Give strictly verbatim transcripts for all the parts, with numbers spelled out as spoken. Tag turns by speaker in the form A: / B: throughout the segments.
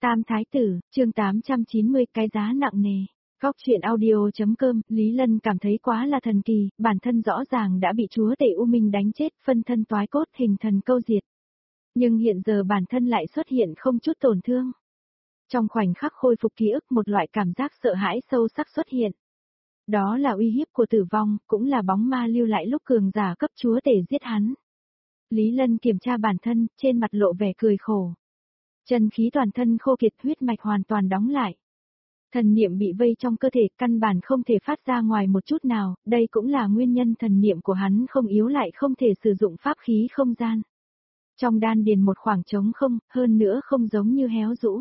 A: Tam Thái Tử, chương tám trăm chín mươi, cái giá nặng nề. Góc truyện audio.com, Lý Lân cảm thấy quá là thần kỳ, bản thân rõ ràng đã bị chúa tể U Minh đánh chết, phân thân toái cốt hình thần câu diệt. Nhưng hiện giờ bản thân lại xuất hiện không chút tổn thương. Trong khoảnh khắc khôi phục ký ức, một loại cảm giác sợ hãi sâu sắc xuất hiện. Đó là uy hiếp của tử vong, cũng là bóng ma lưu lại lúc cường giả cấp chúa tể giết hắn. Lý Lân kiểm tra bản thân, trên mặt lộ vẻ cười khổ. Chân khí toàn thân khô kiệt, huyết mạch hoàn toàn đóng lại. Thần niệm bị vây trong cơ thể, căn bản không thể phát ra ngoài một chút nào, đây cũng là nguyên nhân thần niệm của hắn không yếu lại không thể sử dụng pháp khí không gian. Trong đan điền một khoảng trống không, hơn nữa không giống như héo rũ.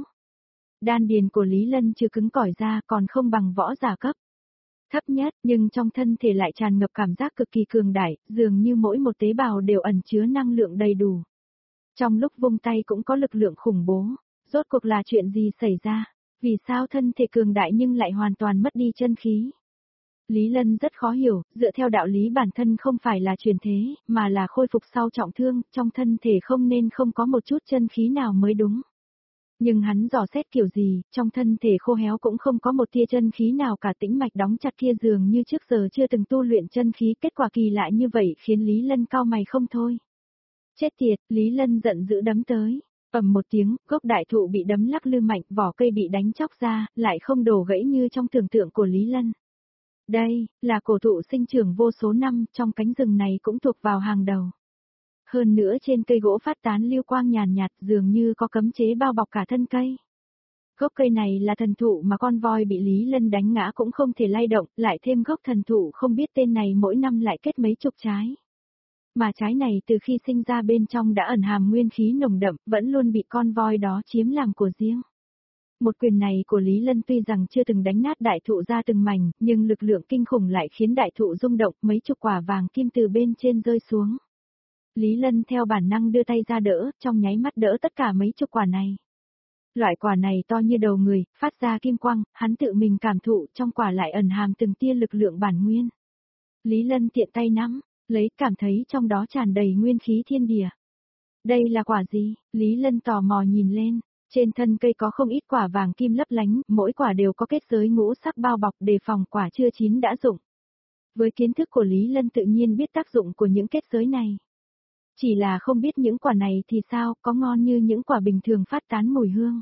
A: Đan điền của Lý Lân chưa cứng cỏi ra, còn không bằng võ giả cấp thấp nhất, nhưng trong thân thể lại tràn ngập cảm giác cực kỳ cường đại, dường như mỗi một tế bào đều ẩn chứa năng lượng đầy đủ. Trong lúc vung tay cũng có lực lượng khủng bố, rốt cuộc là chuyện gì xảy ra, vì sao thân thể cường đại nhưng lại hoàn toàn mất đi chân khí. Lý Lân rất khó hiểu, dựa theo đạo lý bản thân không phải là truyền thế, mà là khôi phục sau trọng thương, trong thân thể không nên không có một chút chân khí nào mới đúng. Nhưng hắn dò xét kiểu gì, trong thân thể khô héo cũng không có một tia chân khí nào cả, tĩnh mạch đóng chặt kia dường như trước giờ chưa từng tu luyện chân khí, kết quả kỳ lạ như vậy khiến Lý Lân cau mày không thôi. Chết tiệt, Lý Lân giận dữ đấm tới. Ầm một tiếng, gốc đại thụ bị đấm lắc lư mạnh, vỏ cây bị đánh chóc ra, lại không đổ gãy như trong tưởng tượng của Lý Lân. Đây, là cổ thụ sinh trưởng vô số năm, trong cánh rừng này cũng thuộc vào hàng đầu. Hơn nữa trên cây gỗ phát tán lưu quang nhàn nhạt, dường như có cấm chế bao bọc cả thân cây. Gốc cây này là thần thụ mà con voi bị Lý Lân đánh ngã cũng không thể lay động, lại thêm gốc thần thụ không biết tên này mỗi năm lại kết mấy chục trái. Mà trái này từ khi sinh ra bên trong đã ẩn hàm nguyên khí nồng đậm, vẫn luôn bị con voi đó chiếm làm của riêng. Một quyền này của Lý Lân tuy rằng chưa từng đánh nát đại thụ ra từng mảnh, nhưng lực lượng kinh khủng lại khiến đại thụ rung động, mấy chục quả vàng kim từ bên trên rơi xuống. Lý Lân theo bản năng đưa tay ra đỡ, trong nháy mắt đỡ tất cả mấy chục quả này. Loại quả này to như đầu người, phát ra kim quang, hắn tự mình cảm thụ trong quả lại ẩn hàm từng tia lực lượng bản nguyên. Lý Lân tiện tay nắm, lấy cảm thấy trong đó tràn đầy nguyên khí thiên địa. Đây là quả gì? Lý Lân tò mò nhìn lên, trên thân cây có không ít quả vàng kim lấp lánh, mỗi quả đều có kết giới ngũ sắc bao bọc đề phòng quả chưa chín đã rụng. Với kiến thức của Lý Lân tự nhiên biết tác dụng của những kết giới này. Chỉ là không biết những quả này thì sao, có ngon như những quả bình thường phát tán mùi hương.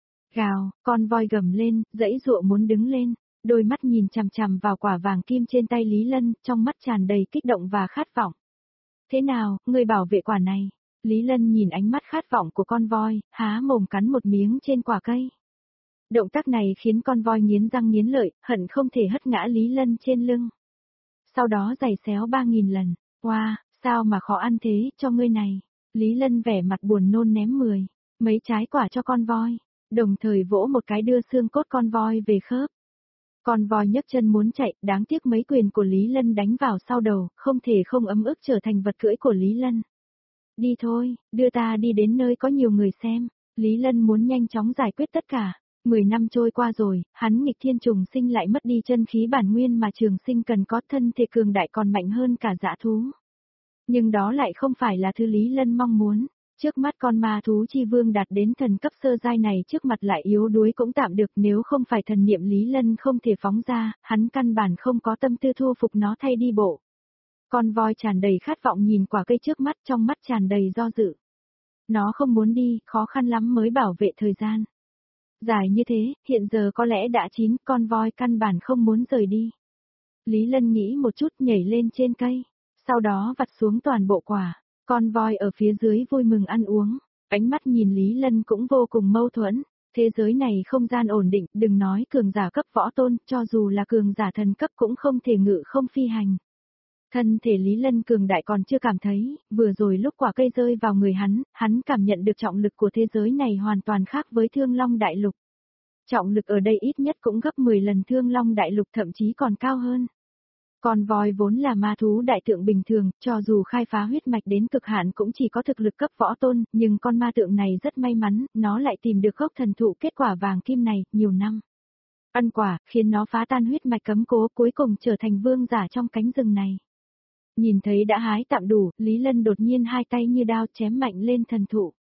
A: Gào, con voi gầm lên, giãy giụa muốn đứng lên, đôi mắt nhìn chằm chằm vào quả vàng kim trên tay Lý Lân, trong mắt tràn đầy kích động và khát vọng. Thế nào, ngươi bảo vệ quả này? Lý Lân nhìn ánh mắt khát vọng của con voi, há mồm cắn một miếng trên quả cây. Động tác này khiến con voi nghiến răng nghiến lợi, hận không thể hất ngã Lý Lân trên lưng. Sau đó giày xéo ba nghìn lần, wow, sao mà khó ăn thế, cho ngươi này. Lý Lân vẻ mặt buồn nôn ném mười, mấy trái quả cho con voi, đồng thời vỗ một cái đưa xương cốt con voi về khớp. Con voi nhấc chân muốn chạy, đáng tiếc mấy quyền của Lý Lân đánh vào sau đầu, không thể không ấm ức trở thành vật cưỡi của Lý Lân. Đi thôi, đưa ta đi đến nơi có nhiều người xem. Lý Lân muốn nhanh chóng giải quyết tất cả. Mười năm trôi qua rồi, hắn nghịch thiên trùng sinh lại mất đi chân khí bản nguyên mà trường sinh cần có, thân thể cường đại còn mạnh hơn cả dã thú. Nhưng đó lại không phải là thứ Lý Lân mong muốn. Trước mắt con ma thú chi vương đạt đến thần cấp sơ giai này trước mặt lại yếu đuối cũng tạm được, nếu không phải thần niệm Lý Lân không thể phóng ra, hắn căn bản không có tâm tư thu phục nó thay đi bộ. Con voi tràn đầy khát vọng nhìn quả cây trước mắt, trong mắt tràn đầy do dự. Nó không muốn đi, khó khăn lắm mới bảo vệ thời gian. Dài như thế, hiện giờ có lẽ đã chín, con voi căn bản không muốn rời đi. Lý Lân nghĩ một chút nhảy lên trên cây, sau đó vặt xuống toàn bộ quả. Con voi ở phía dưới vui mừng ăn uống, ánh mắt nhìn Lý Lân cũng vô cùng mâu thuẫn. Thế giới này không gian ổn định, đừng nói cường giả cấp võ tôn, cho dù là cường giả thần cấp cũng không thể ngự không phi hành. Thân thể Lý Lân cường đại còn chưa cảm thấy, vừa rồi lúc quả cây rơi vào người hắn, hắn cảm nhận được trọng lực của thế giới này hoàn toàn khác với Thương Long Đại Lục. Trọng lực ở đây ít nhất cũng gấp mười lần Thương Long Đại Lục, thậm chí còn cao hơn. Con voi vốn là ma thú đại tượng bình thường, cho dù khai phá huyết mạch đến cực hạn cũng chỉ có thực lực cấp võ tôn, nhưng con ma tượng này rất may mắn, nó lại tìm được gốc thần thụ kết quả vàng kim này, nhiều năm. Ăn quả, khiến nó phá tan huyết mạch cấm cố, cuối cùng trở thành vương giả trong cánh rừng này. Nhìn thấy đã hái tạm đủ, Lý Lân đột nhiên hai tay như đao chém mạnh lên thần thụ.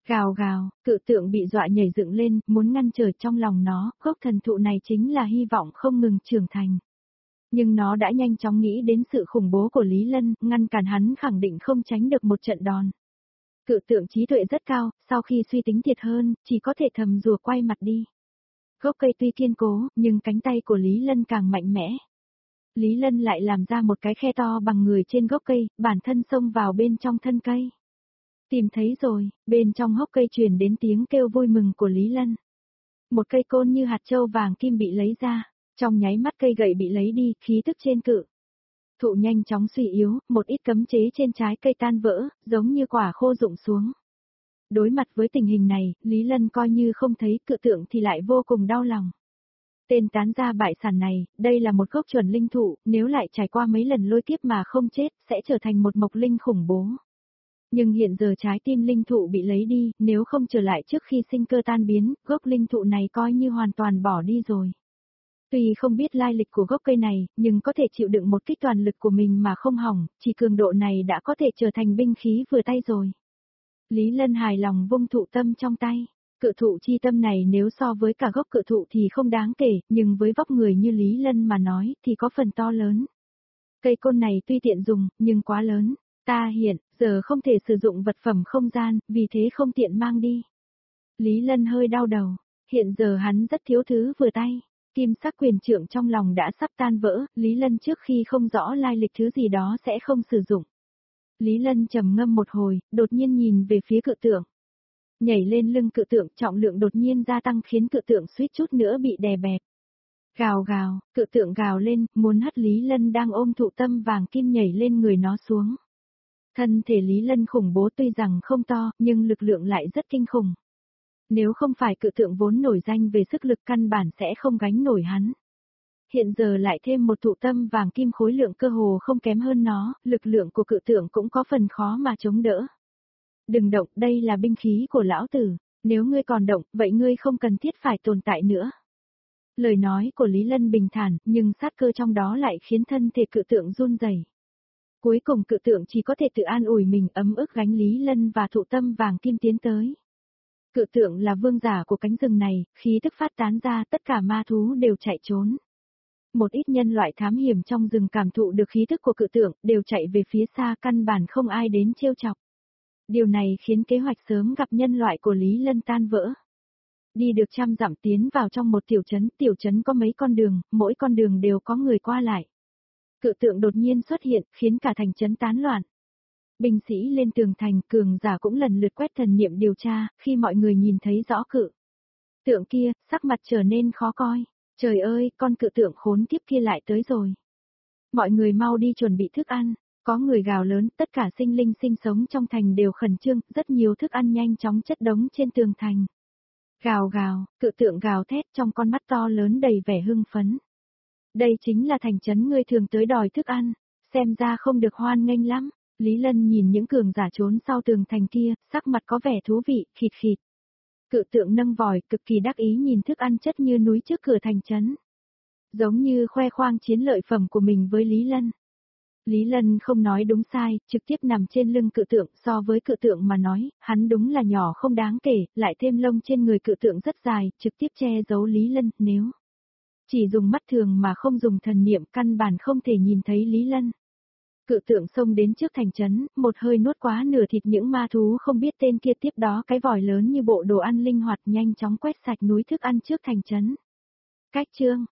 A: Gào gào, cự tượng bị dọa nhảy dựng lên, muốn ngăn trở trong lòng nó, gốc thần thụ này chính là hy vọng không ngừng trưởng thành. Nhưng nó đã nhanh chóng nghĩ đến sự khủng bố của Lý Lân, ngăn cản hắn khẳng định không tránh được một trận đòn. Cự tượng trí tuệ rất cao, sau khi suy tính thiệt hơn, chỉ có thể thầm rùa quay mặt đi. Gốc cây tuy kiên cố, nhưng cánh tay của Lý Lân càng mạnh mẽ. Lý Lân lại làm ra một cái khe to bằng người trên gốc cây, bản thân xông vào bên trong thân cây. Tìm thấy rồi, bên trong hốc cây truyền đến tiếng kêu vui mừng của Lý Lân. Một cây côn như hạt châu vàng kim bị lấy ra, trong nháy mắt cây gậy bị lấy đi, khí tức trên cự thụ nhanh chóng suy yếu, một ít cấm chế trên trái cây tan vỡ, giống như quả khô rụng xuống. Đối mặt với tình hình này, Lý Lân coi như không thấy cự tượng thì lại vô cùng đau lòng. Tên tán gia bại sản này, đây là một gốc chuẩn linh thụ, nếu lại trải qua mấy lần lôi kiếp mà không chết, sẽ trở thành một mộc linh khủng bố. Nhưng hiện giờ trái tim linh thụ bị lấy đi, nếu không trở lại trước khi sinh cơ tan biến, gốc linh thụ này coi như hoàn toàn bỏ đi rồi. Tuy không biết lai lịch của gốc cây này, nhưng có thể chịu đựng một kích toàn lực của mình mà không hỏng, chỉ cường độ này đã có thể trở thành binh khí vừa tay rồi. Lý Lân hài lòng vung thụ tâm trong tay. Cự thụ chi tâm này nếu so với cả gốc cự thụ thì không đáng kể, nhưng với vóc người như Lý Lân mà nói thì có phần to lớn. Cây côn này tuy tiện dùng, nhưng quá lớn. Ta hiện, giờ không thể sử dụng vật phẩm không gian, vì thế không tiện mang đi. Lý Lân hơi đau đầu, hiện giờ hắn rất thiếu thứ vừa tay. Kim sắc quyền trượng trong lòng đã sắp tan vỡ, Lý Lân trước khi không rõ lai lịch thứ gì đó sẽ không sử dụng. Lý Lân trầm ngâm một hồi, đột nhiên nhìn về phía cự tượng. Nhảy lên lưng cự tượng, trọng lượng đột nhiên gia tăng khiến cự tượng suýt chút nữa bị đè bẹp. Gào gào, cự tượng gào lên, muốn hất Lý Lân đang ôm thụ tâm vàng kim nhảy lên người nó xuống. Thân thể Lý Lân khủng bố tuy rằng không to, nhưng lực lượng lại rất kinh khủng. Nếu không phải cự tượng vốn nổi danh về sức lực căn bản sẽ không gánh nổi hắn. Hiện giờ lại thêm một thụ tâm vàng kim khối lượng cơ hồ không kém hơn nó, lực lượng của cự tượng cũng có phần khó mà chống đỡ. Đừng động, đây là binh khí của lão tử, nếu ngươi còn động, vậy ngươi không cần thiết phải tồn tại nữa. Lời nói của Lý Lân bình thản, nhưng sát cơ trong đó lại khiến thân thể cự tượng run rẩy. Cuối cùng cự tượng chỉ có thể tự an ủi mình ấm ức gánh Lý Lân và thụ tâm vàng kim tiến tới. Cự tượng là vương giả của cánh rừng này, khí tức phát tán ra tất cả ma thú đều chạy trốn. Một ít nhân loại thám hiểm trong rừng cảm thụ được khí tức của cự tượng, đều chạy về phía xa căn bản không ai đến trêu chọc. Điều này khiến kế hoạch sớm gặp nhân loại của Lý Lân tan vỡ. Đi được trăm dặm tiến vào trong một tiểu trấn, tiểu trấn có mấy con đường, mỗi con đường đều có người qua lại. Cự tượng đột nhiên xuất hiện, khiến cả thành trấn tán loạn. Binh sĩ lên tường thành, cường giả cũng lần lượt quét thần niệm điều tra, khi mọi người nhìn thấy rõ cự tượng kia, sắc mặt trở nên khó coi. Trời ơi, con cự tượng khốn kiếp kia lại tới rồi. Mọi người mau đi chuẩn bị thức ăn. Có người gào lớn, tất cả sinh linh sinh sống trong thành đều khẩn trương, rất nhiều thức ăn nhanh chóng chất đống trên tường thành. Gào gào, cự tượng gào thét trong con mắt to lớn đầy vẻ hưng phấn. Đây chính là thành trấn ngươi thường tới đòi thức ăn, xem ra không được hoan nghênh lắm. Lý Lân nhìn những cường giả trốn sau tường thành kia, sắc mặt có vẻ thú vị, khịt khịt. Cự tượng nâng vòi, cực kỳ đắc ý nhìn thức ăn chất như núi trước cửa thành trấn. Giống như khoe khoang chiến lợi phẩm của mình với Lý Lân. Lý Lân không nói đúng sai, trực tiếp nằm trên lưng cự tượng, so với cự tượng mà nói, hắn đúng là nhỏ không đáng kể, lại thêm lông trên người cự tượng rất dài, trực tiếp che giấu Lý Lân, nếu chỉ dùng mắt thường mà không dùng thần niệm căn bản không thể nhìn thấy Lý Lân. Cự tượng xông đến trước thành trấn, một hơi nuốt quá nửa thịt những ma thú không biết tên kia, tiếp đó cái vòi lớn như bộ đồ ăn linh hoạt nhanh chóng quét sạch núi thức ăn trước thành trấn. Cách chương